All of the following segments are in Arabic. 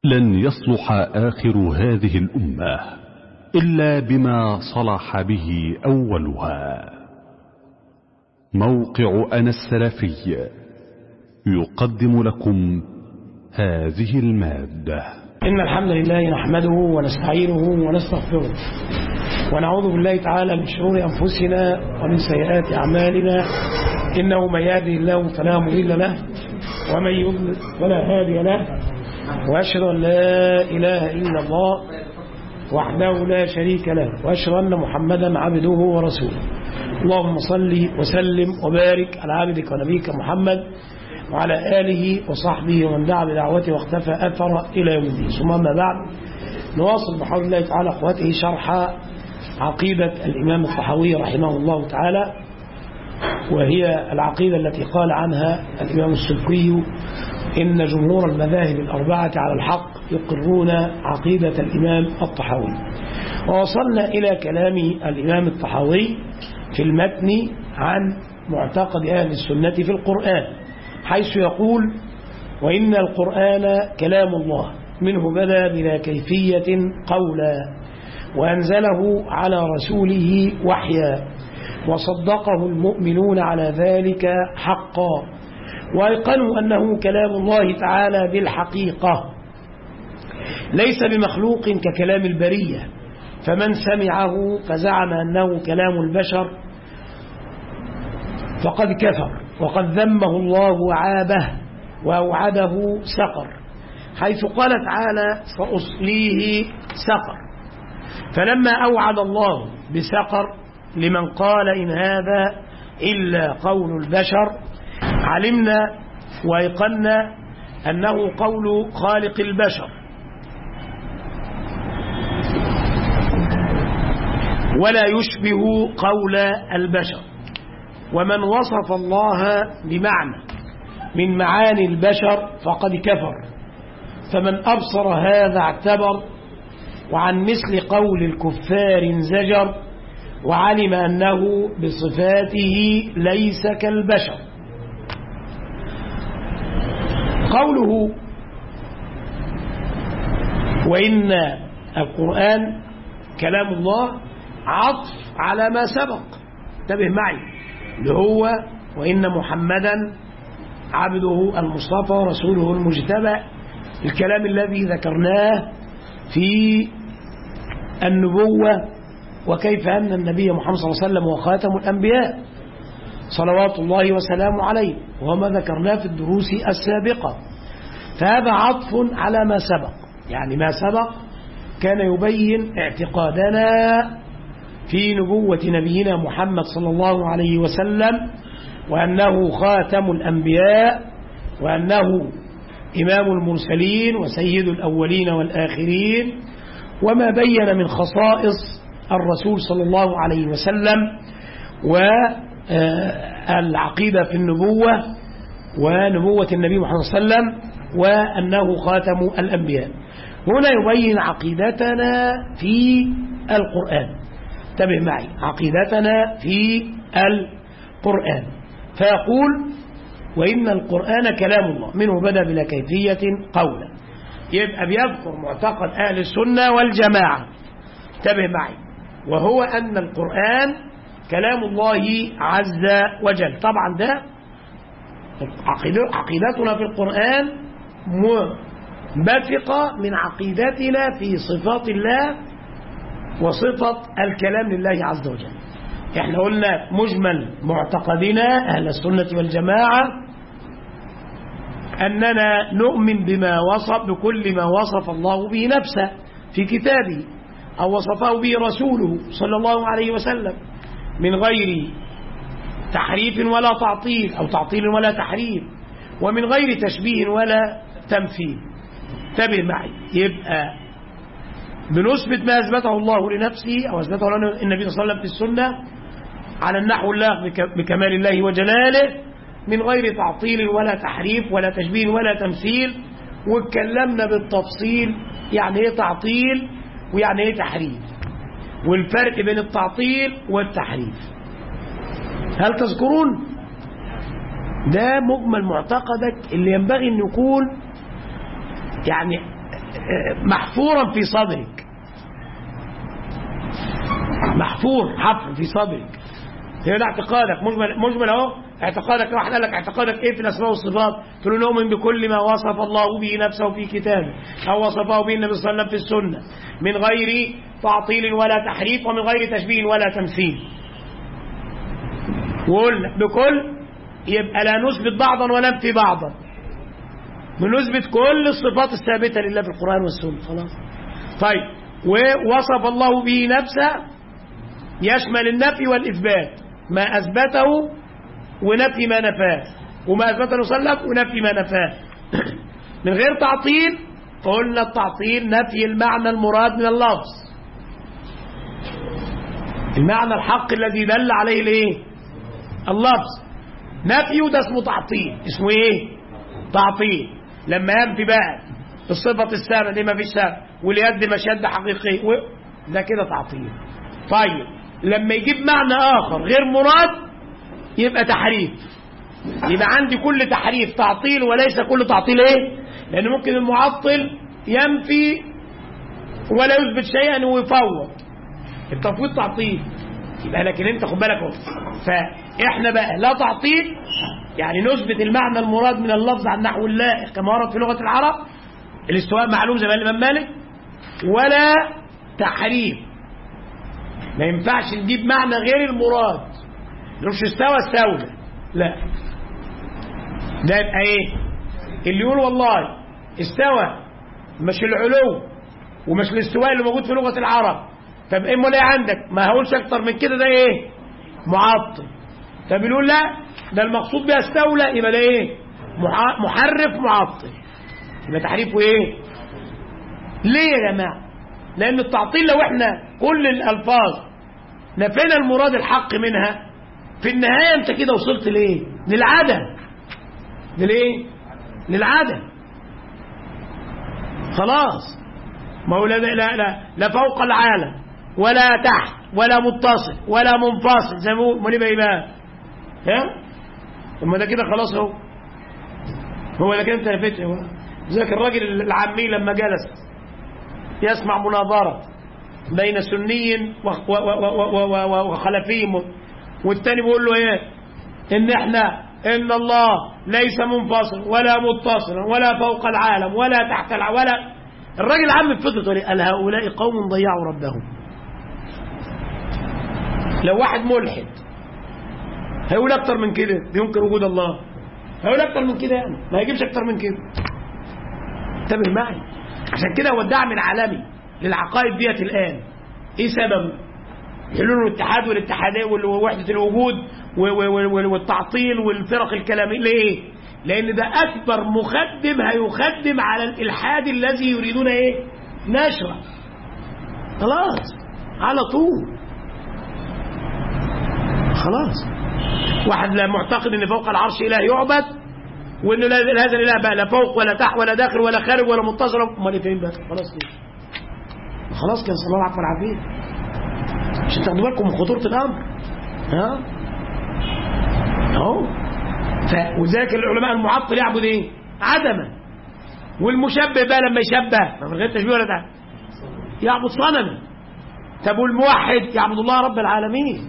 لن يصلح آخر هذه الأمة إلا بما صلح به أولها. موقع أنا السلفي يقدم لكم هذه المادة. إن الحمد لله نحمده ونستعينه ونستغفره ونعوذ بالله تعالى من شرور أنفسنا ومن سيئات أعمالنا، إنه من يهده الله فلا مضل له ومن يضلل فلا هادي له، وأشهد أن لا إله إلا الله وحده لا شريك له، وأشهد أن محمدا عبده ورسوله. اللهم صل وسلم وبارك على عبدك ونبيك محمد وعلى آله وصحبه ومن دعا بدعوته واختفى أثر إلى يوم الدين. ثم أما بعد، نواصل بحول الله تعالى أخواته شرح عقيدة الإمام الطحاوي رحمه الله تعالى، وهي العقيدة التي قال عنها الإمام السلفي إن جمهور المذاهب الأربعة على الحق يقرون عقيدة الإمام الطحاوي. ووصلنا إلى كلام الإمام الطحاوي في المتن عن معتقد أهل السنة في القرآن، حيث يقول: وإن القرآن كلام الله منه بدا بلا كيفية قولا، وأنزله على رسوله وحيا، وصدقه المؤمنون على ذلك حقا، وأيقنوا أنه كلام الله تعالى بالحقيقة ليس بمخلوق ككلام البرية، فمن سمعه فزعم أنه كلام البشر فقد كفر، وقد ذمه الله وعابه وأوعده سقر، حيث قال تعالى: سأصليه سقر. فلما أوعد الله بسقر لمن قال إن هذا إلا قول البشر، علمنا وأيقنا أنه قول خالق البشر، ولا يشبه قول البشر. ومن وصف الله بمعنى من معاني البشر فقد كفر، فمن أبصر هذا اعتبر، وعن مثل قول الكفار انزجر، وعلم أنه بصفاته ليس كالبشر. قوله وإن القرآن كلام الله عطف على ما سبق، انتبه معي، اللي هو وإن محمدا عبده المصطفى رسوله المجتبى، الكلام الذي ذكرناه في النبوة، وكيف أن النبي محمد صلى الله عليه وسلم هو خاتم الأنبياء صلوات الله وسلامه عليه، وما ذكرناه في الدروس السابقة. فهذا عطف على ما سبق، يعني ما سبق كان يبين اعتقادنا في نبوة نبينا محمد صلى الله عليه وسلم، وأنه خاتم الأنبياء، وأنه إمام المرسلين وسيد الأولين والآخرين، وما بين من خصائص الرسول صلى الله عليه وسلم، والعقيدة في النبوة ونبوة النبي محمد صلى الله عليه وسلم، وأنه خاتم الأنبياء. هنا يبين عقيدتنا في القرآن، انتبه معي، عقيدتنا في القرآن. فيقول: وإن القرآن كلام الله منه بدأ بلا كيفية قولا. يبقى بيذكر معتقد أهل السنة والجماعة، انتبه معي، وهو أن القرآن كلام الله عز وجل. طبعا ده عقيدتنا في القرآن منبثقة من عقيدتنا في صفات الله وصفة الكلام لله عز وجل. احنا قلنا مجمل معتقدنا أهل السنة والجماعة أننا نؤمن بكل ما وصف الله به نفسه في كتابه، أو وصفه به رسوله صلى الله عليه وسلم، من غير تحريف ولا تعطيل، أو تعطيل ولا تحريف، ومن غير تشبيه ولا تمثيل. انتبه معي، يبقى بنثبت ما أثبته الله لنفسه أو أثبته لنا النبي صلى الله عليه وسلم في السنة على النحو اللائق بكمال الله وجلاله، من غير تعطيل ولا تحريف ولا تشبيه ولا تمثيل. واتكلمنا بالتفصيل يعني ايه تعطيل ويعني ايه تحريف، والفرق بين التعطيل والتحريف. هل تذكرون؟ ده مجمل معتقدك اللي ينبغي أن يكون يعني محفورا في صدرك، محفور حفر في صدرك. هي ده اعتقادك مجمل اهو. اعتقادك واحد قال لك اعتقادك ايه في الاسماء والصفات؟ تقول له نؤمن بكل ما وصف الله به نفسه في كتابه او وصفه به النبي صلى الله عليه وسلم في السنه من غير تعطيل ولا تحريف ومن غير تشبيه ولا تمثيل. وقلنا بكل يبقى لا نثبت بعضا ولا ننفي بعضا، بنثبت كل الصفات الثابته لله في القران والسنه. خلاص. طيب ووصف الله به نفسه يشمل النفي والاثبات، ما اثبته ونفي ما نفاه، وما اثبته صلى الله عليه وسلم ونفي ما نفاه من غير تعطيل. قلنا التعطيل نفي المعنى المراد من اللفظ، المعنى الحق الذي دل عليه الايه؟ اللفظ. نفيه ده اسمه تعطيل. اسمه ايه؟ تعطيل. لما ينفي بقى الصفة السابقة دي ما فيش سابقة واليد مشد حقيقي ده كده تعطيل. طيب لما يجيب معنى آخر غير مراد يبقى تحريف. يبقى عندي كل تحريف تعطيل وليس كل تعطيل ايه؟ لأن ممكن المعطل ينفي ولا يثبت شيئا ويفوض. التفويض تعطيل. يبقى لكن انت خد بالك. فاحنا بقى لا تعطيل يعني نثبت المعنى المراد من اللفظ عن نحو اللائق كما ورد في لغة العرب، الاستواء معلوم زي ما قال الإمام مالك، ولا تحريف. ما ينفعش نجيب معنى غير المراد، مش استوى استولى، لا. ده يبقى ايه؟ اللي يقول والله استوى مش العلو ومش الاستواء اللي موجود في لغة العرب، طب ايه امال ايه عندك؟ ما هقولش اكتر من كده، ده ايه؟ معطل. طب يقول لا ده المقصود بها استولى، يبقى ده ايه؟ محرف معطل. يبقى تحريفه ايه؟ ليه يا جماعه؟ لان التعطيل لو احنا كل الالفاظ نفينا المراد الحق منها في النهايه انت كده وصلت لايه؟ للعدم. للايه؟ للعدم. خلاص. ما هو لا فوق العالم ولا تحت ولا متصل ولا منفصل زي ما يبقى ايه بقى؟ ها؟ ثم ده كده خلاص هو ده كده انت نفيت. ذاك الراجل العامي لما جلس يسمع مناظرة بين سني وخلفي والتاني بيقول له ايه؟ ان الله ليس منفصل ولا متصل ولا فوق العالم ولا تحت العالم ولا. الراجل عم بفطرته قال هؤلاء قوم ضيعوا ربهم. لو واحد ملحد هيقول اكتر من كده بينكر وجود الله، هيقول اكتر من كده يعني ما هيجيبش اكتر من كده. انتبه معي. عشان كده هو الدعم العالمي للعقائد ديت الان ايه سببه؟ حلول الاتحاد والاتحاديه ووحده الوجود والتعطيل والفرق الكلاميه. ليه؟ لان ده اكبر مخدم هيخدم على الالحاد الذي يريدون ايه؟ نشره. خلاص على طول. خلاص. واحد لا معتقد ان فوق العرش اله يعبد وان هذا الاله بقى لا فوق ولا تحت ولا داخل ولا خارج ولا متصل، امال فين بقى؟ خلاص كده. خلاص كده. صلى الله عليه والعافيه. عشان تاخدوا بالكم من خطوره الامر. ها؟ اهو. وذلك العلماء المعطل يعبد ايه؟ عدما. والمشبه بقى لما يشبه من غير تشبيه ولا تعب يعبد صنما. طب والموحد يعبد الله رب العالمين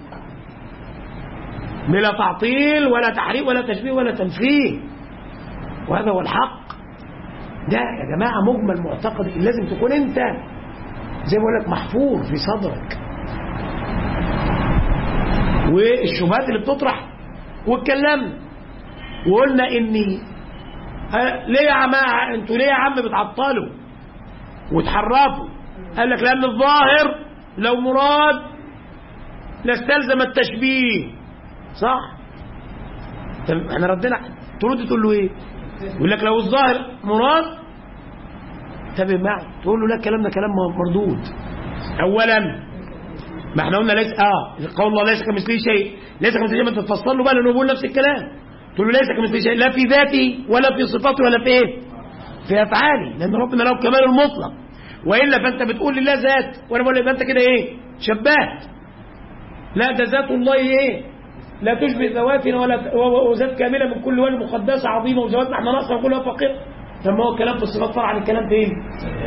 بلا تعطيل ولا تحريف ولا تشبيه ولا تمثيل. وهذا هو الحق. ده يا جماعه مجمل معتقد لازم تكون انت زي ما بقول لك محفور في صدرك. والشبهات اللي بتطرح واتكلمنا وقلنا اني ليه يا جماعه انتوا ليه يا عم بتعطلوا وتحرفوا؟ قال لك لان الظاهر لو مراد لاستلزم التشبيه. صح؟ احنا ردنا ترد تقول له ايه؟ يقول لك لو الظاهر مراد تابع معي تقول له لا الكلام ده كلام مردود. اولا ما احنا قلنا ليس قول الله ليس كمثله شيء، ليس كمثله شيء. ما انت تفسر له بقى لانه بيقول نفس الكلام. تقول له ليس كمثله شيء لا في ذاته ولا في صفاته ولا في ايه؟ في افعاله، لان ربنا له الكمال المطلق. والا فانت بتقول لله ذات وانا بقول يبقى انت كده ايه؟ شبهت. لا ده ذات الله ايه؟ لا تشبه ذواتنا وذات كامله من كل وجه مقدسه عظيمه وذواتنا احنا ناقصه وكلها فقيره. لما هو الكلام في الصفات فرع عن الكلام فين؟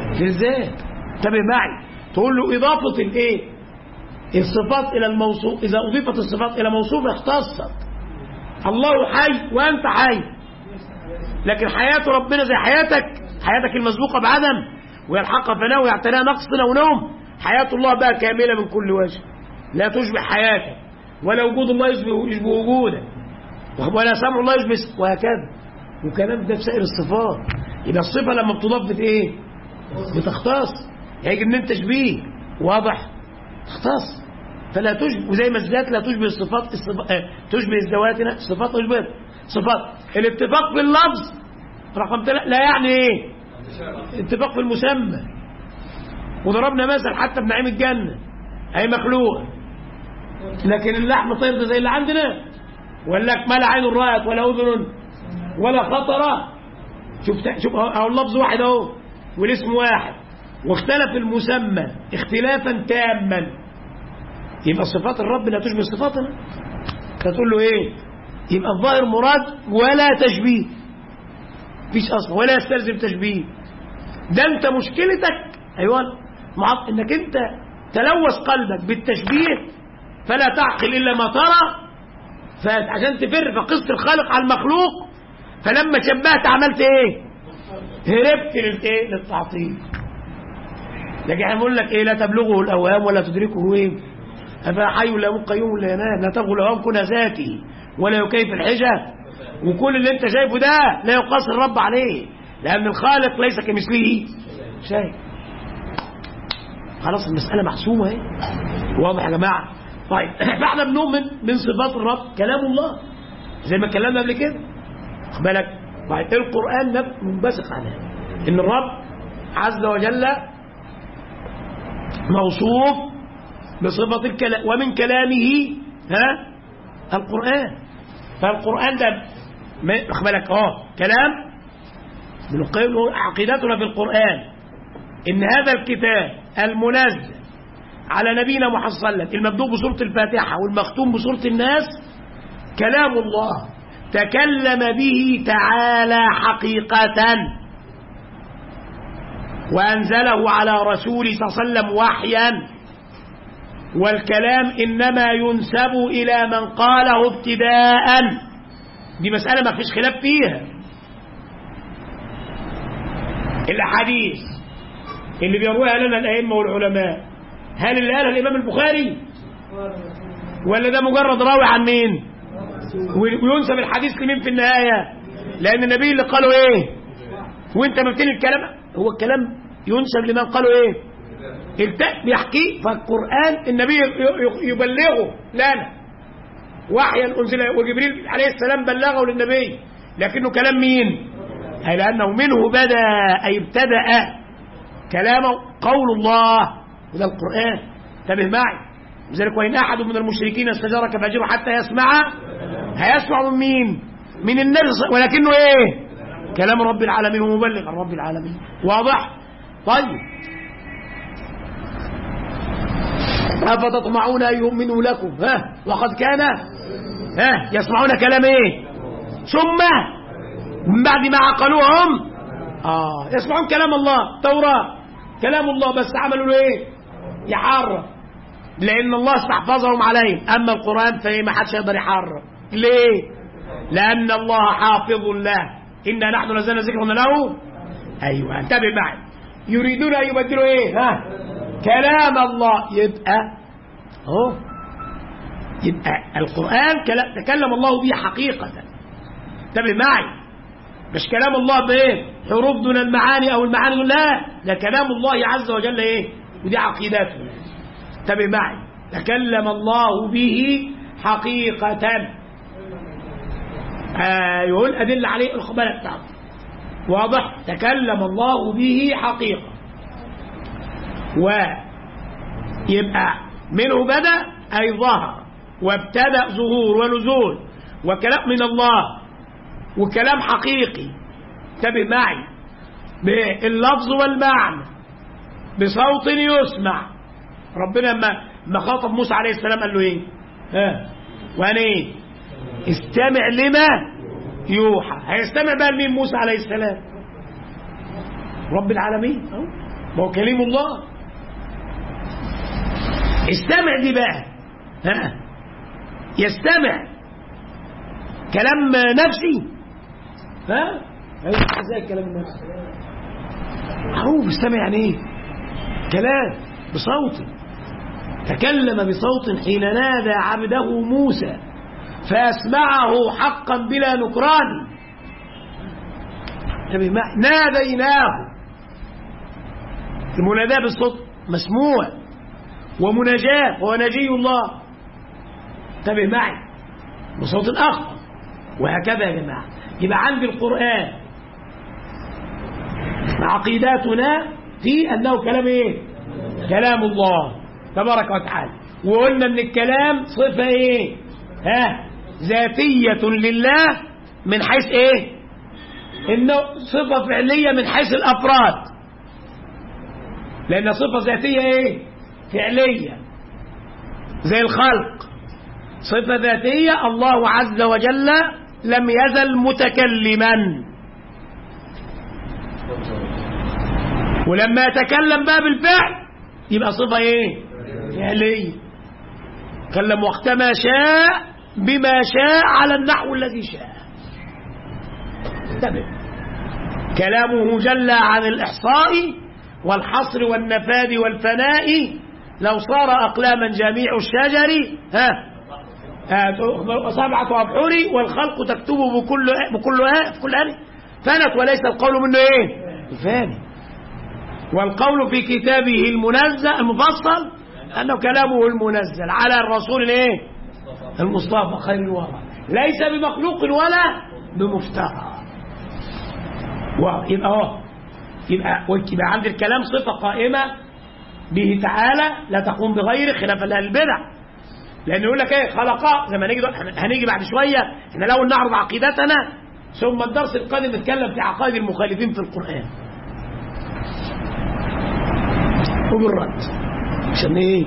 في الذات. انتبه معي، تقول له إضافة الإيه؟ الصفات إلى الموصوف، إذا أضيفت الصفات إلى موصوف اختصت. الله حي وأنت حي، لكن حياة ربنا زي حياتك المسبوقة بعدم ويلحقها فناء ويعتناها نقص أو نوم. حياة الله بقى كاملة من كل وجه، لا تشبه حياتك، ولا وجود الله يشبه وجودك، ولا سمع الله يشبه، وهكذا. وكلام ده في سائر الصفات. يبقى الصفة لما بتضاف ايه؟ بتختص. هيجي منين تشبيه؟ واضح؟ تختص. فلا تشبه، وزي ما الذات لا تشبه الصفات، تشبه الذواتنا الصفات تشبه صفات. الاتفاق في اللفظ رقم 3 لا يعني ايه؟ اتفاق في المسمى. وضربنا مثل حتى بنعيم الجنة اي مخلوق، لكن اللحم طير ده زي اللي عندنا، ولا ما لا عين رأت ولا أذن ولا خطر. شوف اهو اللفظ واحد اهو والاسم واحد، واختلف المسمى اختلافا تاما. يبقى صفات الرب لا تشبه صفاتنا. فتقول له ايه؟ يبقى الظاهر مراد ولا تشبيه، مفيش اصلا ولا يستلزم تشبيه. ده انت مشكلتك ايوه انك انت تلوث قلبك بالتشبيه فلا تعقل الا ما ترى، فعشان تفر فقصة الخالق على المخلوق، فلما شبهت عملت ايه؟ هربت للتعطيل. لكن احنا بنقول لك ايه؟ لا تبلغه الاوهام ولا تدركه ايه؟ افلا حي لا يموت قيوم لا ينام، لا تبغوا الاوهام كنا ذاتي ولا يكيف الحجة. وكل اللي انت شايفه ده لا يقاس الرب عليه، لان الخالق ليس كمثله شيء. خلاص المسألة محسومة اهي. واضح يا جماعة؟ طيب احنا بنؤمن من صفات الرب كلام الله زي ما اتكلمنا قبل كده، خد بالك. طيب القرآن منبثق عنها ان الرب عز وجل موصوف بصفة الكلام، ومن كلامه القرآن. فالقرآن ده خد بالك كلام من عقيدتنا في القرآن ان هذا الكتاب المنزل على نبينا محمد صلى الله عليه وسلم المبدوء بسورة الفاتحة والمختوم بسورة الناس كلام الله تكلم به تعالى حقيقة، وأنزله على رسوله صلى الله عليه وسلم وحيا. والكلام إنما ينسب إلى من قاله ابتداء. دي مسألة ما فيش خلاف فيها. الأحاديث اللي بيرويها لنا الأئمة والعلماء، هل اللي قالها الإمام البخاري ولا ده مجرد راوي عن مين؟ وينسب الحديث لمين في النهاية؟ لأن النبي اللي قالوا إيه؟ وانت مبتني الكلام، هو الكلام ينسب لمن قالوا إيه؟ بيحكي. فالقرآن النبي يبلغه لنا وحيا أنزل، وجبريل عليه السلام بلغه للنبي، لكنه كلام مين؟ أي لأنه منه بدأ، أي ابتدأ كلامه قول الله، وده القرآن. انتبه معي. لذلك وإن أحد من المشركين استجارك فأجره حتى يسمع، هيسمع من مين؟ من النبي، ولكنه ايه؟ كلام رب العالمين ومبلغ عن رب العالمين. واضح؟ طيب أفتطمعون أن يؤمنوا لكم وقد كان يسمعون كلام ايه؟ ثم من بعد ما عقلوهم يسمعون كلام الله. توراة كلام الله، بس عملوا له ايه؟ يحرف، لأن الله استحفظهم عليه. أما القرآن فما حدش يقدر يحرف. ليه؟ لأن الله حافظ له، إنا نحن نزلنا ذكر له. أيوة انتبه معي. يريدون أن يبدلوا إيه؟ كلام الله. يبقى القرآن تكلم الله به حقيقة. انتبه معي، مش كلام الله بإيه؟ حروف دون المعاني أو المعاني دون، لا، ده كلام الله عز وجل إيه؟ ودي عقيدته. انتبه معي، تكلم الله به حقيقة. يقول أدل عليه الخبالة بتاعته. واضح؟ تكلم الله به حقيقة. ويبقى منه بدأ أي ظهر، وابتدأ ظهور ونزول، وكلام من الله وكلام حقيقي. انتبه معي، باللفظ والمعنى، بصوت يسمع. ربنا ما خاطب موسى عليه السلام قال له ايه؟ وانا ايه؟ استمع لما يوحى. هيستمع بقى لمين موسى عليه السلام؟ رب العالمين. ما هو كلام الله. استمع دي بقى، يستمع كلام نفسي، ازاي كلام نفسي؟ معروف استمع يعني ايه؟ كلام بصوت، تكلم بصوت حين نادى عبده موسى فأسمعه حقا بلا نكران. ناديناه، المناداة بالصوت مسموع، ومناجاة هو نجي الله، انتبه معي، بصوت آخر، وهكذا يا جماعة. يبقى عند القرآن عقيداتنا في أنه كلام إيه؟ كلام الله تبارك وتعالى. وقلنا أن الكلام صفة إيه؟ ذاتية لله من حيث إيه؟ إنه صفة فعلية من حيث الأفراد، لأن صفة ذاتية إيه؟ فعلية زي الخلق. صفة ذاتية، الله عز وجل لم يزل متكلما، ولما يتكلم بقى بالفعل يبقى صفة ايه؟ فعلية. تكلم وقتما شاء بما شاء على النحو الذي شاء. انتبه، كلامه جل عن الإحصاء والحصر والنفاذ والفناء، لو صار أقلاما جميع الشجر 7 أبحر والخلق تكتبه بكل آن فنت، وليس القول منه ايه؟ الفاني. والقول في كتابه المفصل أنه كلامه المنزل على الرسول الايه؟ المصطفى خير الورى، ليس بمخلوق ولا بمفترى. يبقى عند الكلام صفة قائمة به تعالى لا تقوم بغيره، خلاف أهل البدع. لأنه يقول لك ايه؟ خلقاء، زي ما هنيجي بعد شوية. احنا الأول نعرض عقيدتنا، ثم الدرس القادم نتكلم في عقائد المخالفين في القرآن وبالرد. عشان ايه؟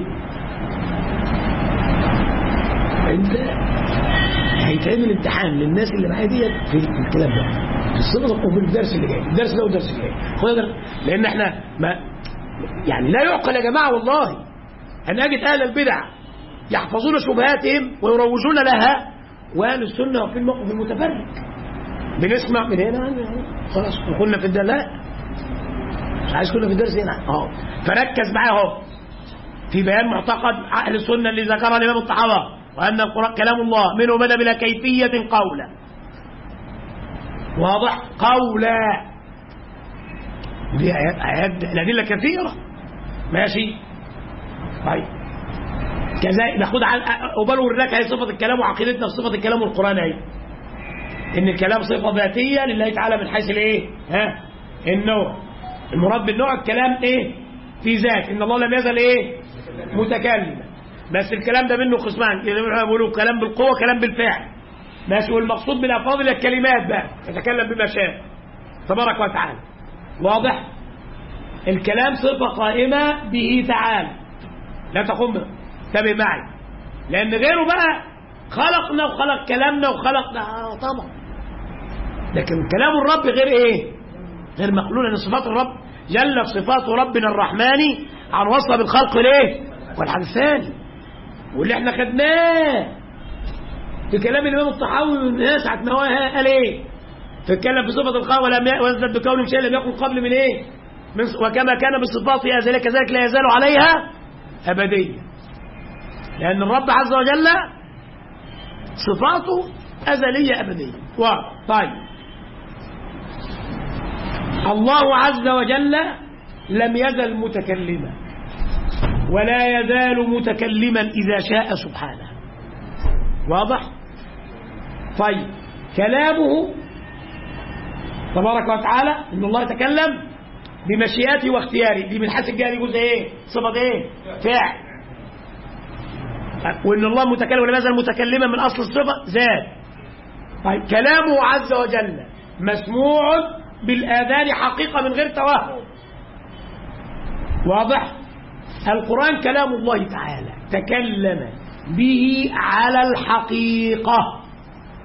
انت هيتعمل امتحان للناس اللي معايا ديت في الكلام ده، في الصدق وفي الدرس اللي جاي، الدرس ده والدرس اللي جاي. لان احنا يعني لا يعقل يا جماعه والله ان اجد اهل البدع يحفظون شبهاتهم ويروجون لها، واهل السنه في الموقف المتفرق بنسمع من هنا خلاص وقلنا في الدرس، لا مش عايز كنا في الدرس هنا فركز معايا اهو في بيان معتقد اهل السنه اللي ذكرها الامام الطحاوي، وان القران كلام الله منه بدا بلا كيفيه قولا. واضح؟ قولا دي آيات الأدلة كثيرة. ماشي طيب، كذلك ناخد عن أبلغ لك هي صفة الكلام وعقيدتنا في صفة الكلام والقرآن أهي، إن الكلام صفة ذاتية لله تعالى من حيث الإيه؟ النوع. المراد بالنوع الكلام إيه؟ في ذات، إن الله لم يزل إيه؟ متكلما. بس الكلام ده منه قسمان، بيقولوا كلام بالقوة كلام بالفعل. ماشي، والمقصود بالألفاظ الكلمات بقى يتكلم بما شاء تبارك وتعالى. واضح؟ الكلام صفة قائمة به تعالى لا تقوم به. انتبه معي، لأن غيره بقى خلقنا وخلق كلامنا وخلقنا طبعا، لكن كلام الرب غير ايه؟ غير مخلوق. لأن صفات الرب جلت صفات ربنا الرحمن عن وصف بالخلق ليه؟ والحدثان، واللي احنا خدناه في كلام الإمام الطحاوي والناس ساعة ما هو قال ايه؟ تتكلم في صفة الخلق ولم يزدد بكون شيء لم يكن قبل من ايه؟ وكما كان بصفاته أزلية كذلك لا يزال عليها أبدية. لأن الرب عز وجل صفاته أزلية أبدية. طيب، الله عز وجل لم يزل متكلما ولا يزال متكلما إذا شاء سبحانه. واضح؟ طيب، كلامه تبارك وتعالى إن الله يتكلم بمشيئته واختياره، دي من حيث الجهة دي جزء ايه؟ صفة ايه؟ فعل. وإن الله متكلم ولا يزال متكلما من أصل الصفة ذات. طيب، كلامه عز وجل مسموع بالآذان حقيقة من غير توهم. واضح؟ القرآن كلام الله تعالى تكلم به على الحقيقة،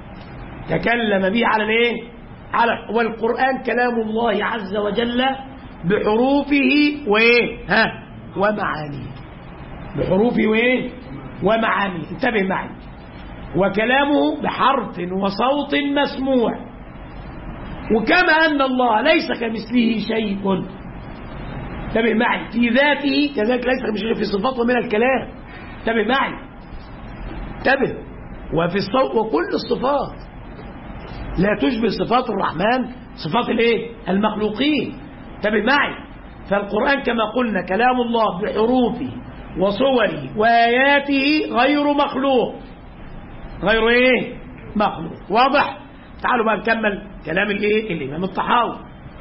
تكلم به على الايه؟ والقرآن كلام الله عز وجل بحروفه وإيه ومعانيه، بحروفه وإيه ومعانيه. انتبه معي. وكلامه بحرف وصوت مسموع. وكما أن الله ليس كمثله شيء، انتبه معي، في ذاته كذلك ليس كمثله في صفاته من الكلام. انتبه معي، انتبه. وفي الصوت وكل الصفات لا تشبه صفات الرحمن صفات الايه المخلوقين. انتبه معي. فالقرآن كما قلنا كلام الله بحروفه وصوره وآياته غير مخلوق، غير ايه مخلوق. واضح؟ تعالوا بقى نكمل كلام الايه الإمام الطحاوي.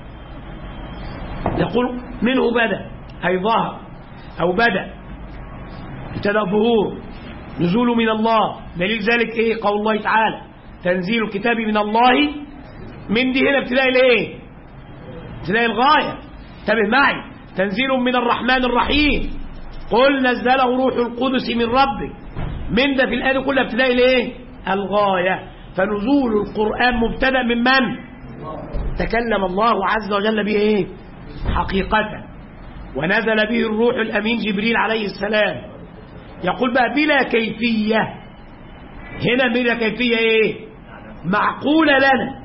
يقول منه بدأ أي ظهر أو بدأ، ابتدأ ظهور، نزول من الله. دليل ذلك ايه قول الله تعالى تنزيل الكتاب من الله. من دي هنا ابتداء الايه ابتداء الغاية. انتبه معي. تنزيل من الرحمن الرحيم. قل نزله روح القدس من ربك. من ده في الآية كلها ابتداء الايه الغاية. فنزول القرآن مبتدأ من تكلم الله عز وجل به ايه حقيقة، ونزل به الروح الأمين جبريل عليه السلام. يقول بقى بلا كيفية. هنا بلا كيفية ايه معقولة لنا.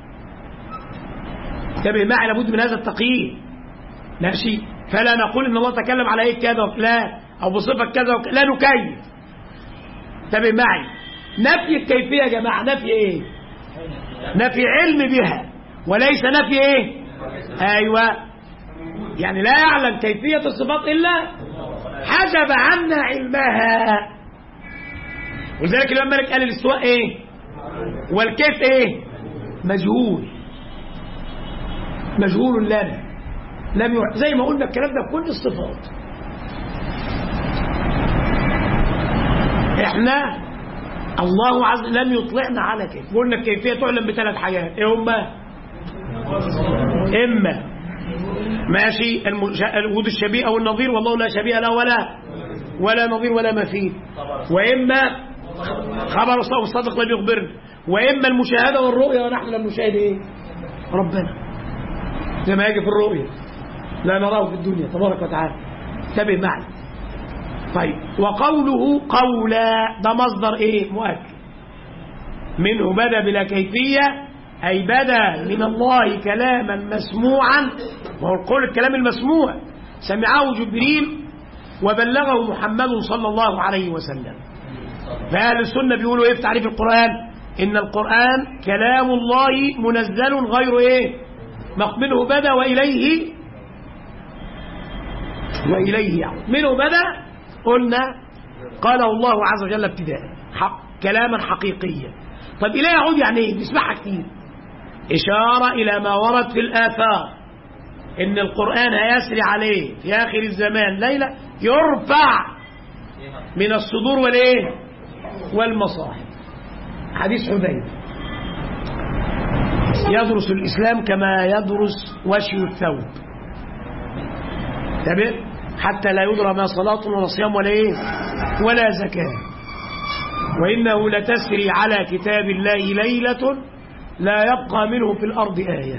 انتبه معي، لابد من هذا التقييد. ماشي. فلا نقول ان الله تكلم على ايه كذا لا، او بصفة كذا لا نكيف. انتبه معي. نفي الكيفية يا جماعة نفي ايه نفي علم بها، وليس نفي ايه ايوه يعني لا يعلم كيفية الصفات الا حجب عنا علمها. ولذلك الإمام مالك قال الاستواء ايه والكيف ايه مجهول، مجهول لنا لم زي ما قلنا الكلام ده بكل الصفات. احنا الله عز وجل لم يطلعنا على كيف. قلنا الكيفية تعلم بثلاث حاجات. ايه هما؟ اما ماشي الوجود الشبيه او النظير، والله لا شبيه له ولا نظير ولا مثيل. واما خبر الصادق لم يخبرنا. واما المشاهده والرؤيه، ونحن لم نشاهد ايه ربنا زي ما يجي في الرؤيه لا نراه في الدنيا تبارك وتعالى. انتبه معي. طيب وقوله قولا ده مصدر ايه مؤكد. منه بدا بلا كيفيه أي بدا من الله كلاما مسموعا. وهو القول الكلام المسموع سمعه جبريل وبلغه محمد صلى الله عليه وسلم. فأهل السنة بيقولوا ايه في تعريف القرآن؟ إن القرآن كلام الله منزل غير ايه منه بدا وإليه يعود. منه بدا قلنا قاله الله عز وجل ابتداء كلاما حقيقيا. طب إليه يعود يعني ايه؟ بنسمعها كتير. إشارة إلى ما ورد في الآثار إن القرآن هيسري عليه في آخر الزمان ليلة يرفع من الصدور والإيه والمصاحف. حديث حذيفة يدرس الإسلام كما يدرس وشي الثوب. تمام. حتى لا يدرى ما صلاة ولا صيام ولا إيه ولا زكاة. وإنه لتسري على كتاب الله ليلة لا يبقى منه في الأرض آية.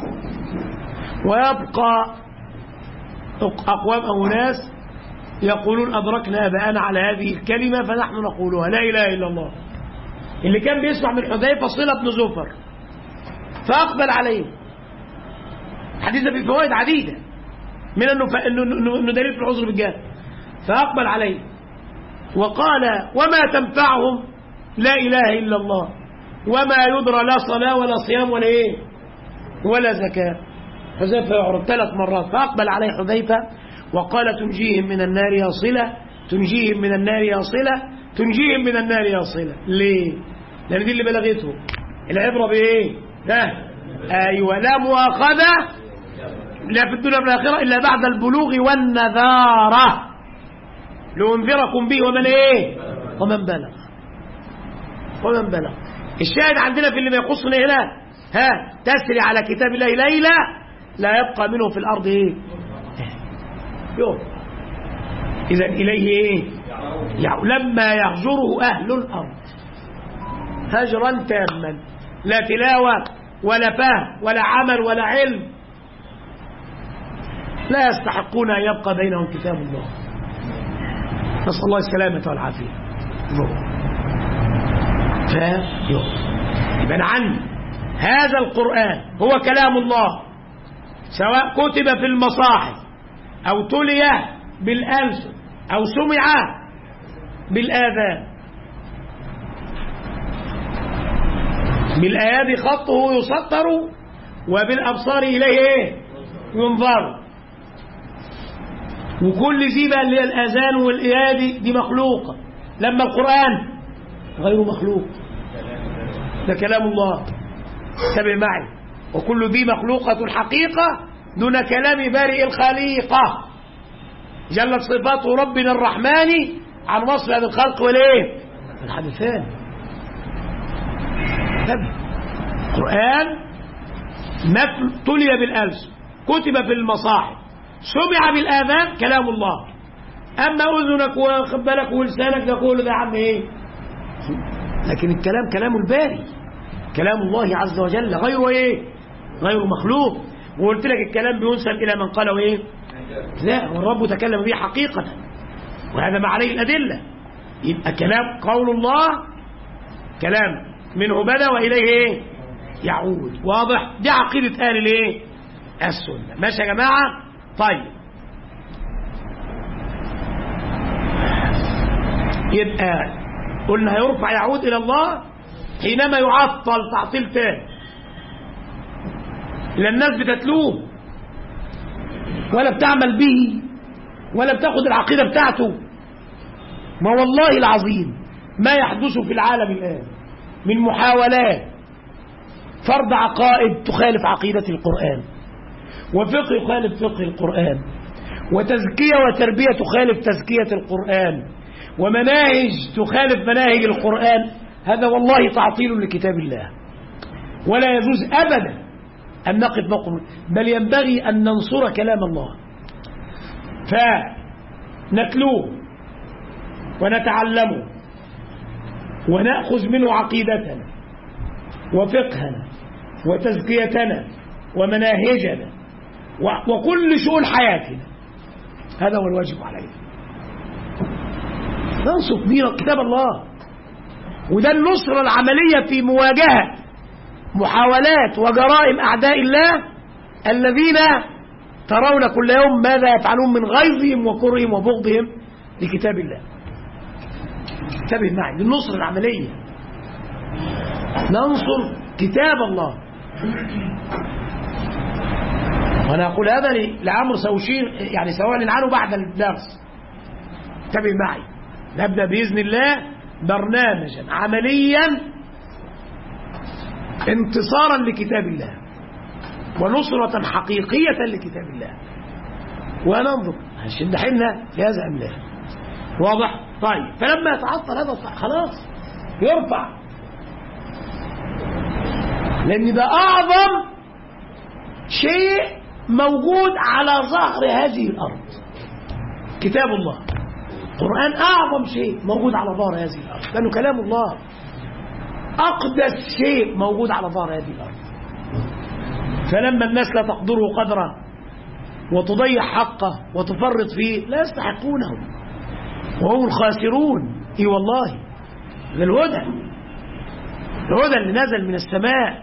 ويبقى أقوام أو ناس يقولون أدركنا أباءنا على هذه الكلمة فنحن نقولها لا إله إلا الله. اللي كان بيسمع من حذيفة صلة بن زفر فأقبل عليه. حديث في فوائد عديدة من أنه دليل في العذر بالجهل. فأقبل عليه وقال وما تنفعهم لا إله إلا الله وما يدرى لا صلاة ولا صيام ولا إيه ولا زكاة. حذيفة يعرض 3 مرات. فأقبل عليه حذيفة وقال تنجيهم من النار يا صلة، تنجيهم من النار يا صلة، تنجيهم من النار يا صلة. ليه؟ لأن دي اللي بلغته. العبرة بإيه؟ ده أيوة لا مؤاخذة لا في الدنيا والآخرة إلا بعد البلوغ والنذارة لأنذركم به ومن إيه ومن بلغ. الشاهد عندنا في اللي ما يخصنا هنا تسري على كتاب الله ليلة لا يبقى منه في الأرض إيه يوم. إذا إليه إيه لما يهجره أهل الأرض هجرا تاما لا تلاوة ولا فهم ولا عمل ولا علم. لا يستحقون أن يبقى بينهم كتاب الله. نسأل الله السلامة والعافية. يبقى عن هذا القرآن هو كلام الله، سواء كتب في المصاحف أو تلي بالألسن أو سمع بالآذان. بالآيات خطه يسطر وبالأبصار إليه ينظر. وكل زيبة اللي هي الآذان والإيادي دي مخلوقة، لما القرآن غير مخلوق، ده كلام الله. تابع معي. وكل ذي مخلوقة الحقيقة دون كلام بارئ الخليقة. جلت صفات ربنا الرحمن عن وصف هذا الخلق والإيه الحدثان. القرآن تلي بالألسن، كتب في المصاحف، سمع بالآذان، كلام الله. أما أذنك وخبلك ولسانك تقول ده عم إيه، لكن الكلام كلام الباري، كلام الله عز وجل، غير إيه، غير مخلوق. وقلت لك الكلام بينسب إلى من قالوا إيه، لا، والرب تكلم به حقيقة، وهذا ما عليه الأدلة. يبقى كلام قول الله كلام منه بدأ وإليه إيه يعود. واضح؟ دي عقيدة أهل الإيه السنة. ماشي يا جماعة؟ طيب، يبقى قلنا هيرفع يعود إلى الله حينما يعطل تعطيل تاني. إلى الناس بتتلوه ولا بتعمل به ولا بتاخد العقيدة بتاعته. ما والله العظيم ما يحدث في العالم الآن من محاولات فرض عقائد تخالف عقيدة القرآن، وفقه يخالف فقه القرآن، وتزكية وتربية تخالف تزكية القرآن، ومناهج تخالف مناهج القرآن. هذا والله تعطيل لكتاب الله، ولا يجوز أبدا أن نقف موقف، بل ينبغي أن ننصر كلام الله، فنتلوه ونتعلمه ونأخذ منه عقيدتنا وفقهنا وتزكيتنا ومناهجنا وكل شؤون حياتنا. هذا هو الواجب علينا، ننصف بيه كتاب الله. وده النصرة العملية في مواجهة محاولات وجرائم أعداء الله الذين ترون كل يوم ماذا يفعلون من غيظهم وكرهم وبغضهم لكتاب الله. انتبه معي، دي النصرة العملية، ننصر كتاب الله. وأنا أقول هذا لعمر سوشين، يعني سواء عنه بعد الدرس. انتبه معي، نبدأ بإذن الله برنامجا عمليا انتصارا لكتاب الله ونصرة حقيقية لكتاب الله، وننظر هنشد حيلنا في هذا أم لا. واضح؟ طيب، فلما يتعطل هذا خلاص يرفع، لأن ده أعظم شيء موجود على ظهر هذه الأرض، كتاب الله. القرآن أعظم شيء موجود على ظهر هذه الأرض، لأنه كلام الله أقدس شيء موجود على ظهر هذه الأرض. فلما الناس لا تقدره قدره وتضيع حقه وتفرط فيه لا يستحقونه، وهم الخاسرون. اي والله، ده الهدى اللي نزل من السماء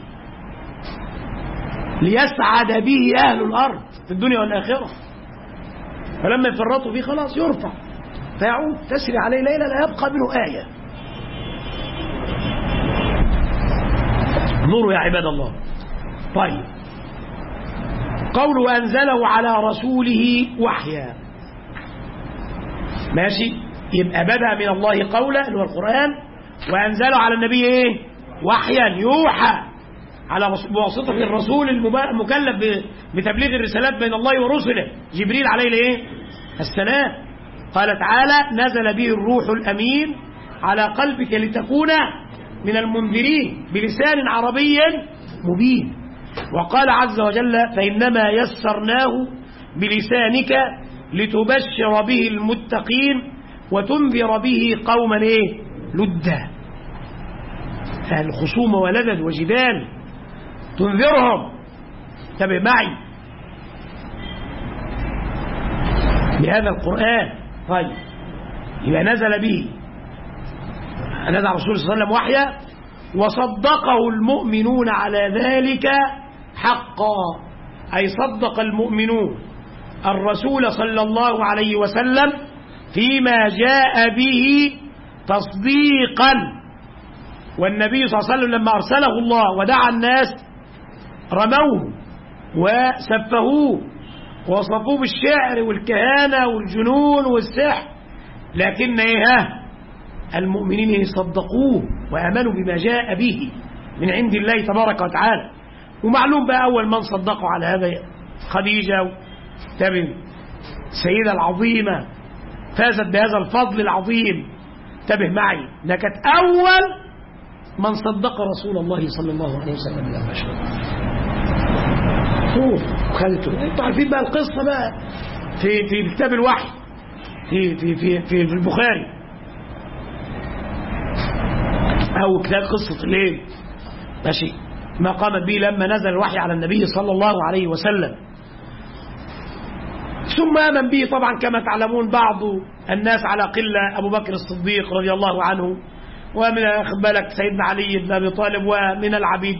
ليسعد به أهل الأرض في الدنيا والآخرة، فلما يفرطوا فيه خلاص يرفع فيعود تسري عليه ليلة لا يبقى منه آية. نور يا عباد الله. طيب، قوله أنزله على رسوله وحيا، ماشي، يبقى بدأ من الله قولا اللي هو القرآن، وأنزله على النبي ايه وحيا يوحى على بواسطة الرسول المكلف بتبليغ الرسالات بين الله ورسله، جبريل عليه ايه السلام. قال تعالى: نزل به الروح الأمين على قلبك لتكون من المنذرين بلسان عربي مبين. وقال عز وجل: فإنما يسرناه بلسانك لتبشر به المتقين وتنذر به قوما ايه لدا، فهل خصوم ولدد وجدال تنذرهم. تبع معي، بهذا القرآن. طيب يبقى نزل به، نزل على رسول صلى الله عليه وسلم وحيا وصدقه المؤمنون على ذلك حقا، أي صدق المؤمنون الرسول صلى الله عليه وسلم فيما جاء به تصديقا. والنبي صلى الله عليه وسلم لما أرسله الله ودعا الناس رموه وسفهوه ووصفوه بالشعر والكهانة والجنون والسحر، لكن المؤمنين صدقوه وآمنوا بما جاء به من عند الله تبارك وتعالى. ومعلوم بقى أول من صدقوا على هذا خديجة السيدة العظيمة فازت بهذا الفضل العظيم. انتبه معي، ده كانت أول من صدق رسول الله صلى الله عليه وسلم من البشر. خلته انتوا عارفين بقى القصة بقى في كتاب الوحي في البخاري، أو كتاب قصة الليل ماشي، ما قامت به لما نزل الوحي على النبي صلى الله عليه وسلم. ثم آمن به طبعا كما تعلمون بعض الناس على قلة، أبو بكر الصديق رضي الله عنه، ومن بالك سيدنا علي بن أبي طالب، ومن العبيد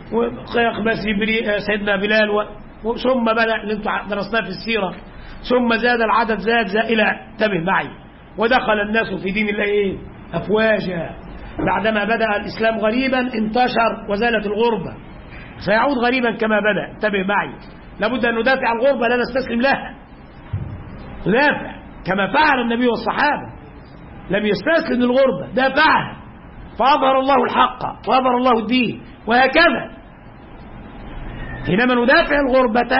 سيدنا بلال، ثم بدأ اللي انتم درسناه في السيرة، ثم زاد العدد زاد إلى انتبه معي، ودخل الناس في دين الله أفواجا. بعدما بدأ الإسلام غريبا انتشر وزالت الغربة، سيعود غريبا كما بدأ. انتبه معي، لابد أن ندافع عن الغربة، لا نستسلم لها، ندافع كما فعل النبي والصحابة، لم يستسلم للغربة، دافعها فأظهر الله الحق وأظهر الله الدين، وهكذا. حينما ندافع الغربة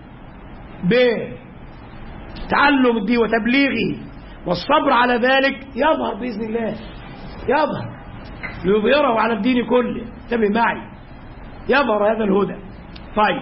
بتعلم الدين وتبليغه والصبر على ذلك يظهر بإذن الله، يظهر ليظهره على الدين كله. انتبه معي، يظهر هذا الهدى. طيب،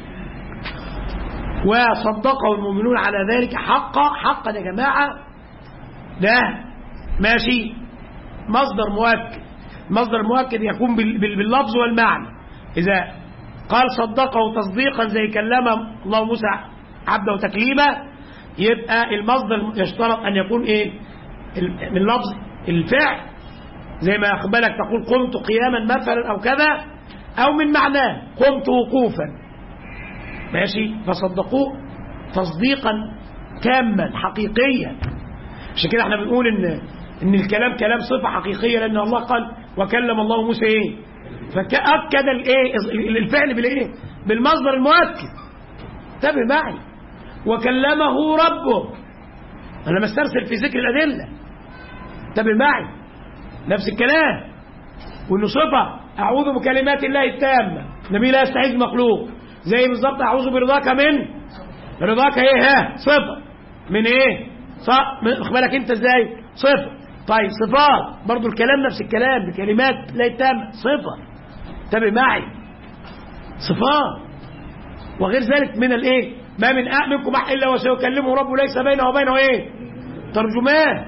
وصدقه المؤمنون على ذلك حقا يا جماعة، ده ماشي مصدر مؤكد. مصدر مؤكد يكون باللفظ والمعنى. إذا قال صدقه تصديقا زي كلم الله موسى عبده تكليما، يبقى المصدر يشترط أن يكون من لفظ الفعل، زي ما أخبرك تقول قمت قياما مثلا أو كذا، أو من معناه قمت وقوفا ماشي، فصدقوه تصديقا تاما حقيقيا. عشان كده احنا بنقول ان الكلام كلام صفة حقيقية، لأن الله قال وكلم الله موسى فأكد الفعل بالمصدر المؤكد. انتبه معي، وكلمه ربه، أنا مسترسل في ذكر الأدلة. انتبه معي، نفس الكلام، وإنه صفة أعوذ بكلمات الله التامة، النبي لا يستعيذ مخلوق، زي بالظبط أعوذ برضاك من رضاك صفة من بالك أنت إزاي صفة. طيب صفات برضو الكلام نفس الكلام بكلمات لا التامة صفة. انتبه معي، صفات. وغير ذلك من ما من منكم أحد إلا وسيكلمه ربه ليس بينه وبينه ترجمان.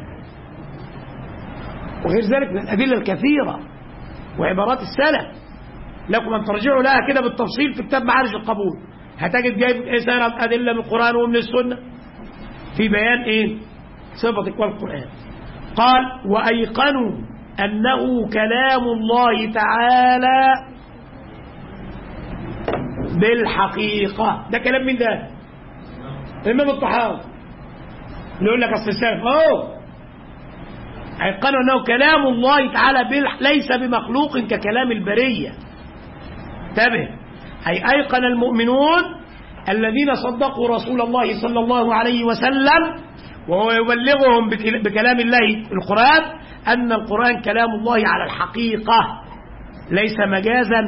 وغير ذلك من الأدلة الكثيرة وعبارات السلف، لكم أن ترجعوا لها كده بالتفصيل في كتاب معارج القبول، هتجد جايب سيرة أدلة من القرآن ومن السنة في بيان صفة والقرآن. قال وأيقنوا أنه كلام الله تعالى بالحقيقة. ده كلام من ده الإمام الطحاوي اللي يقول لك أصل السلف أيقنوا أنه كلام الله تعالى ليس بمخلوق ككلام البرية. انتبه، أي أيقن المؤمنون الذين صدقوا رسول الله صلى الله عليه وسلم وهو يبلغهم بكلام الله القرآن، أن القرآن كلام الله على الحقيقة، ليس مجازا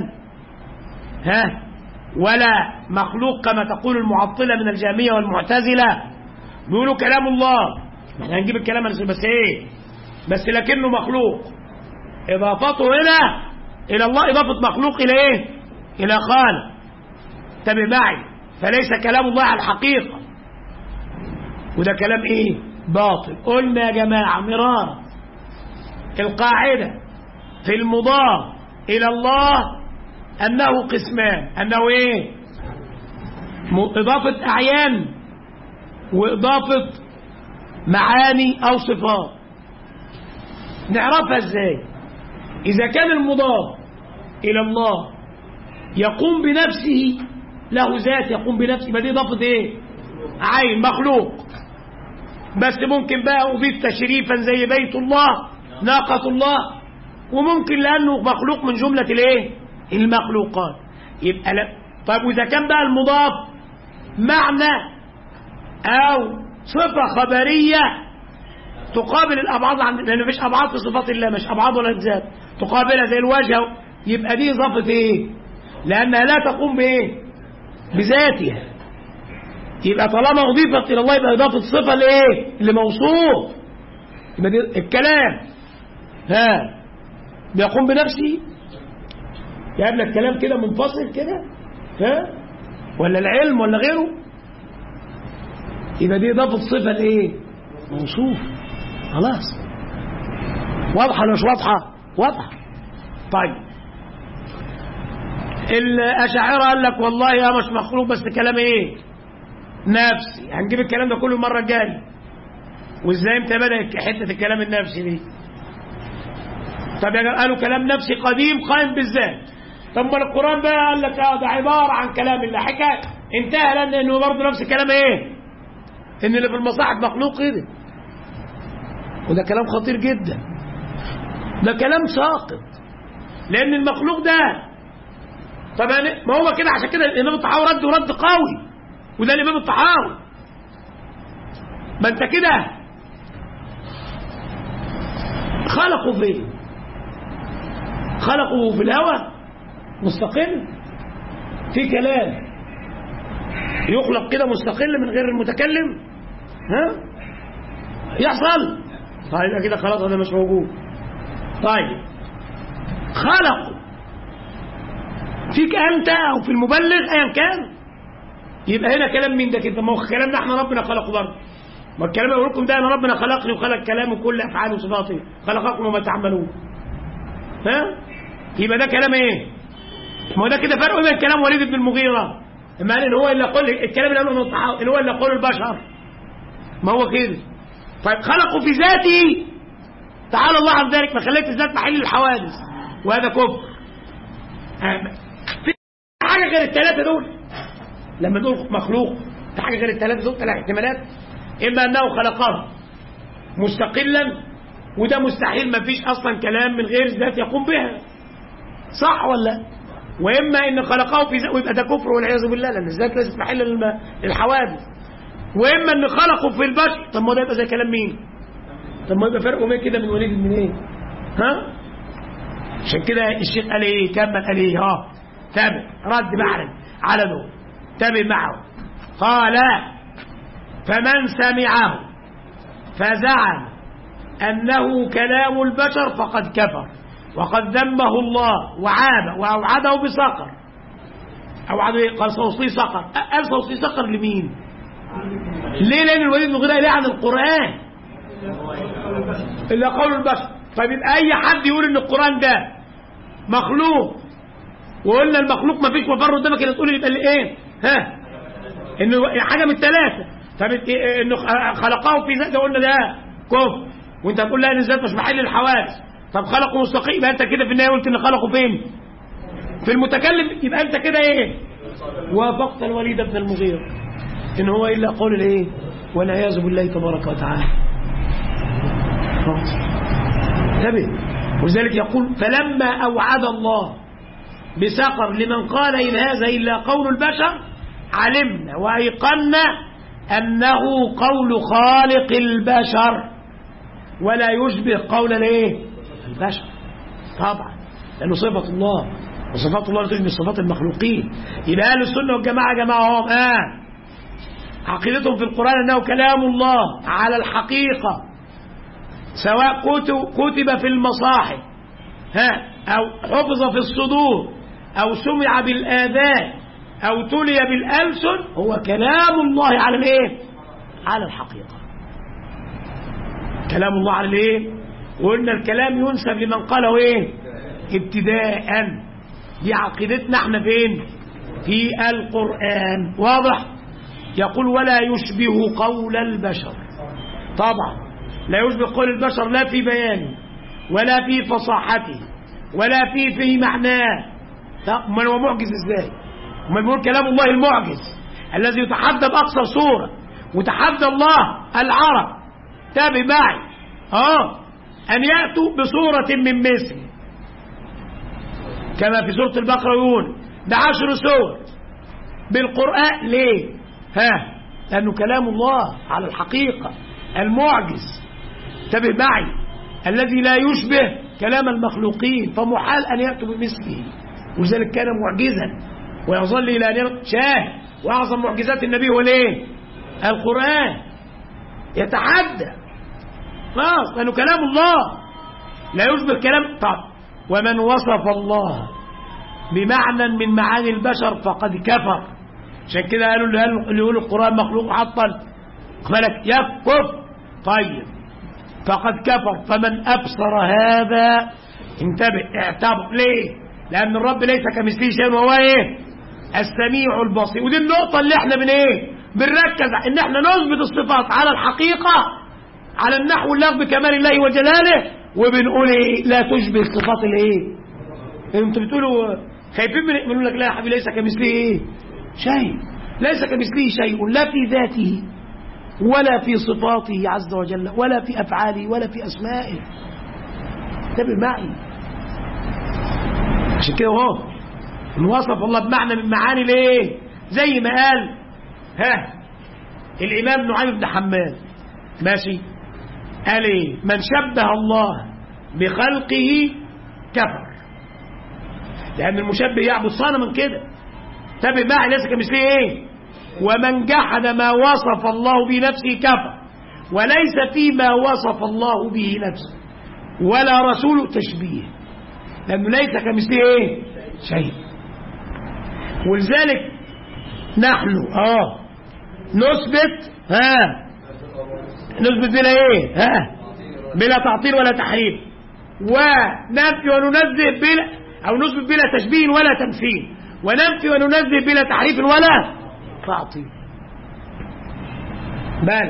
ولا مخلوق كما تقول المعطلة من الجهمية والمعتزلة. بيقولوا كلام الله، احنا هنجيب الكلام بس لكنه مخلوق، إضافته هنا إلى الله إضافة مخلوق إلى إلى خالق. انتبه معي، فليس كلام الله على الحقيقة، وده كلام باطل. قلنا يا جماعة مرارا القاعدة في المضاف إلى الله أنه قسمان، أنه إضافة أعيان وإضافة معاني أو صفات. نعرفها ازاي؟ إذا كان المضاف إلى الله يقوم بنفسه، له ذات يقوم بنفسه، يبقى دي إضافة إيه؟ عين، مخلوق. بس ممكن بقى أضيف تشريفا زي بيت الله، ناقة الله، وممكن لأنه مخلوق من جملة الإيه؟ المخلوقات. يبقى لا. طيب وإذا كان بقى المضاف معنى أو صفة خبرية تقابل الأبعاد، لأن مفيش أبعاد في صفات الله، مش أبعاد ولا ذات تقابلها زي الوجه، يبقى دي إضافة إيه؟ لأنها لا تقوم بإيه؟ بذاتها. يبقى طالما أضيفت إلى الله يبقى إضافة صفة لإيه؟ لموصوف. يبقى دي الكلام بيقوم بنفسه، جايب لك كلام كده منفصل كده ولا العلم ولا غيره، يبقى دي إضافة صفة لإيه؟ موصوف. خلاص واضحة ولا مش واضحة؟ واضحة. طيب الأشاعرة قال لك والله يا مش مخلوق بس كلام ايه؟ نفسي. هنجيب الكلام ده كله المرة الجاية، وازاي امتى بدأ حتة الكلام النفسي دي. طب قالوا كلام نفسي قديم قائم بالذات. طب ما القرآن بقى قال لك ده عبارة عن كلام الله، حكاية انتهى، لأنه برضه نفس الكلام ايه؟ ان اللي في المصاحف مخلوق كده، وده كلام خطير جدا، ده كلام ساقط، لأن المخلوق ده طبعا ما هو كده. عشان كده الإمام الطحاوي رد قوي، وده الإمام الطحاوي. ما أنت كده خلقوا فين؟ خلقوا في الهوى مستقل، في كلام يخلق كده مستقل من غير المتكلم، يحصل؟ طيب كده خلاص هذا مش موجود. طيب خلقوا فيك أنت أو في المبلغ أيا كان، يبقى هنا كلام مين ده كده؟ ما هو كلامنا احنا ربنا خلقه برضه. ما الكلام اللي بقول لكم ده أنا ربنا خلقني وخلق كلامي وكل أفعاله وصفاته، خلقكم وما تعملون. يبقى ده كلام إيه؟ ما هو ده كده فرق بين كلام وليد بن المغيرة، ما قال إن هو اللي قول الكلام اللي قاله الطحاوي إن هو اللي قول البشر، ما هو كده. طيب خلقوا في ذاته، تعالى الله عن ذلك، ما خليت الذات محل الحوادث، وهذا كفر. في حاجة غير الثلاثة دول، لما نقول مخلوق في حاجة غير الثلاثة دول، ثلاث احتمالات: إما أنه خلقه مستقلا، وده مستحيل، ما فيش أصلا كلام من غير ذات يقوم بها، صح ولا؟ وإما أن خلقه في ذات، ويبقى ده كفر والعياذ بالله، لأن الذات ليست محل الحوادث. وإما أن خلقه في البشر، طب ما ده يبقى زي كلام مين؟ طب ما يبقى فرقه بين كده من وليد من إيه؟ عشان كده الشيخ قال إيه؟ كمل قال إيه؟ تابع رد معنا على دول، تابع معه. قال: فمن سمعه فزعم أنه كلام البشر فقد كفر، وقد ذمه الله وعاب وأوعده بسقر. أوعده قال سوصي سقر. قال سوصي سقر لمين؟ ليه؟ لأن الوليد بن المغيرة ليه عن القرآن إلا قول البشر. فبيبقى أي حد يقول إن القرآن ده مخلوق، وقلنا المخلوق ما فيش مفر قدامك اللي تقول يبقى إيه؟ إنه حاجة من الثلاثة. إنه خلقه في ذات، قلنا ده كفر، وأنت هتقول لا إن الذات مش محل الحوادث. طب خلقه مستقيم، يبقى أنت كده في النهاية قلت إن خلقه فين؟ في المتكلم. يبقى أنت كده إيه؟ وافقت الوليد بن المغيرة إن هو إلا قول الإيه؟ والعياذ بالله تبارك وتعالى. انتبه. ولذلك يقول: فلما أوعد الله بسقر لمن قال إن هذا إلا قول البشر علمنا وأيقنا أنه قول خالق البشر ولا يشبه قول الايه؟ البشر. طبعا لأنه صفة الله، وصفات الله لا تشبه صفات المخلوقين. يبقى أهل السنة والجماعة جماعهم عقيدتهم في القرآن أنه كلام الله على الحقيقة، سواء كتب في المصاحف أو حفظ في الصدور أو سمع بالآذان أو تلي بالألسن، هو كلام الله على الايه؟ على الحقيقة. كلام الله على الايه؟ وقلنا الكلام ينسب لمن قاله ايه؟ ابتداء. دي عقيدتنا احنا فين؟ في القرآن. واضح؟ يقول ولا يشبه قول البشر. طبعا لا يشبه قول البشر لا في بيانه ولا في فصاحته ولا في معناه. ما هو معجز ازاي؟ ما بيقول كلام الله المعجز الذي يتحدى بأقصر صورة، وتحدى الله العرب تابع معي أن يأتوا بصورة من مثل، كما في سورة البقرة يقول ب10 سور بالقرآن. ليه؟ لأنه كلام الله على الحقيقة المعجز تابع معي الذي لا يشبه كلام المخلوقين، فمحال أن يأتوا بمثله، ولذلك كان معجزا ويظل إلى أن شاهد. وأعظم معجزات النبي هو ليه؟ القرآن يتحدى خلاص لأنه كلام الله لا يشبه كلام. طب ومن وصف الله بمعنى من معاني البشر فقد كفر. عشان كده قالوا اللي يقول القرآن مخلوق عطل ملك يكفر. طيب فقد كفر. فمن أبصر هذا انتبه اعتبر. ليه؟ لأن الرب ليس كمثله شيء وهو السميع البصير. ودي النقطة اللي احنا بنركز ان احنا نثبت الصفات على الحقيقة على النحو اللائق بكمال الله وجلاله، وبنقول لا تشبه صفات انتوا بتقولوا خايفين من يقول لك لا يا حبيبي ليس كمثله شيء. ليس كمثله شيء لا في ذاته ولا في صفاته عز وجل ولا في أفعاله ولا في أسمائه. انتبه معي. عشان كده وصف الله بمعنى من معاني ليه؟ زي ما قال الإمام نعيم بن حماد ماشي، قال ايه؟ من شبه الله بخلقه كفر. لأن المشبه يعبد صنما كده. تابع معي ليس كمثله ومن جحد ما وصف الله بنفسه كفر، وليس فيما وصف الله به نفسه ولا رسوله تشبيه، لأنه ليس كمثله شيء. ولذلك نحن نثبت نثبت بلا بلا تعطيل ولا تحريف، وننفي وننزه بلا أو نثبت بلا تشبيه ولا تمثيل، وننفي وننزه بلا تحريف ولا تعطيل، بل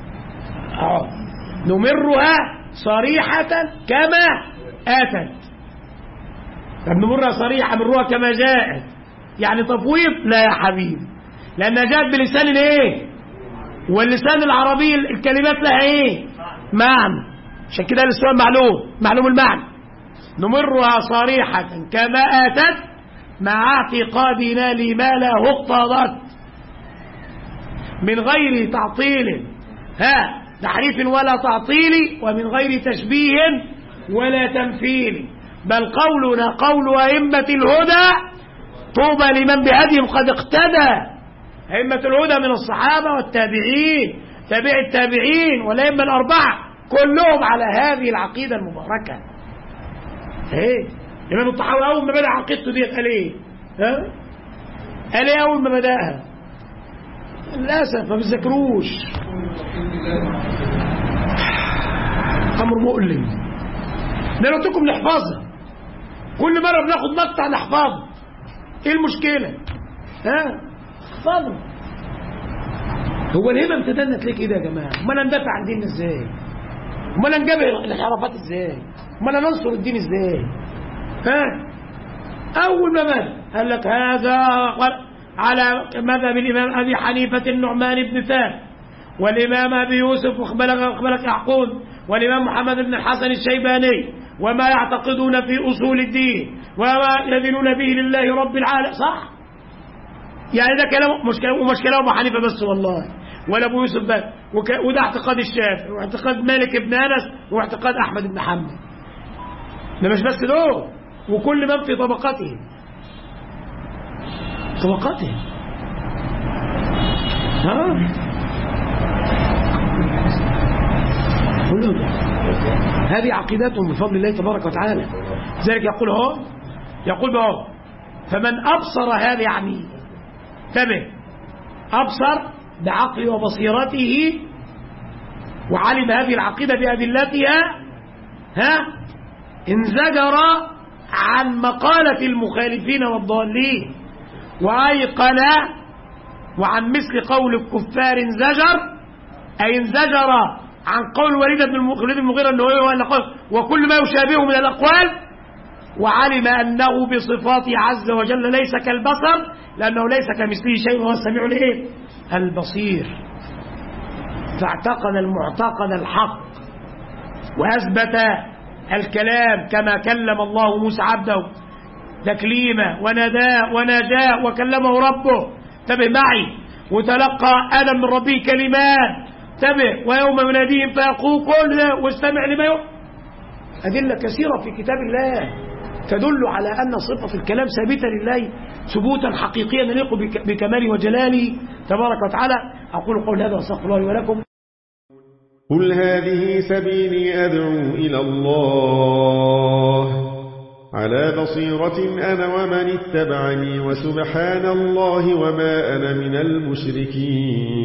نمرها صريحة كما آتت. طب نمرها صريحة مرها كما جاءت، يعني تفويض؟ لا يا حبيبي، لأنها جاءت بلسان واللسان العربي الكلمات لها معنى. عشان كده السؤال معلوم المعنى. نمرها صريحة كما آتت مع اعتقادنا لما لا اقتضت من غير تعطيل تحريف ولا تعطيل، ومن غير تشبيه ولا تمثيل، بل قولنا قول أئمة الهدى طوبى لمن بهديهم قد اقتدى. أئمة الهدى من الصحابة والتابعين تابع التابعين والأئمة الأربعة كلهم على هذه العقيدة المباركة. الإمام الطحاوي أول ما بدأ عقيدته دي قال إيه؟ قال إيه أول ما بدأها؟ للأسف ما بيذاكروش. أمر مؤلم. ده لو قلتلكم نحفظها كل مرة بناخد مقطع نحفظه. إيه المشكلة؟ احفظه. هو الهبة امتدنت ليه كده يا جماعة؟ أمال ندافع عن ديننا إزاي؟ أمال نجابه الانحرافات إزاي؟ أمال ننصر الدين إزاي؟ أول ما بدأ قال لك هذا على مذهب الإمام أبي حنيفة النعمان بن ثابت، والإمام أبي يوسف وخبلك يعقوب، والإمام محمد بن الحسن الشيباني، وما يعتقدون في أصول الدين وما يدينون به لله رب العالمين. صح؟ يعني ده كلام مش كلام أبو حنيفة بس والله، ولا أبو يوسف بس، وده اعتقاد الشافعي واعتقاد مالك بن أنس واعتقاد أحمد بن حنبل. ده مش بس دول، وكل من في طبقاتهم هذه عقيدتهم بفضل الله تبارك وتعالى. ذلك يقول فمن أبصر هذا، يعني أبصر بعقل وبصيرته وعلم هذه العقيدة بأدلتها انزجر عن مقالة المخالفين والضالين، وأيقن وعن مثل قول الكفار انزجر، أي انزجر عن قول وليد بن المغيرة أنه وكل ما يشابهه من الأقوال، وعلم أنه بصفاته عز وجل ليس كالبصر، لأنه ليس كمثله شيء وهو السميع البصير. فاعتقد المعتقد الحق وأثبت الكلام كما كلم الله موسى عبده تكليما وناداه وكلمه ربه، انتبه معي، وتلقى آدم من ربه كلمات، انتبه، ويوم يناديهم فيقول كل ده واستمع لما أدلة كثيرة في كتاب الله تدل على أن صفة الكلام ثابتة لله ثبوتا حقيقيا يليق بكماله وجلاله تبارك وتعالى. أقول قول هذا واستغفر الله ولكم. قل هذه سبيلي أدعو إلى الله على بصيرة أنا ومن اتبعني، وسبحان الله وما أنا من المشركين.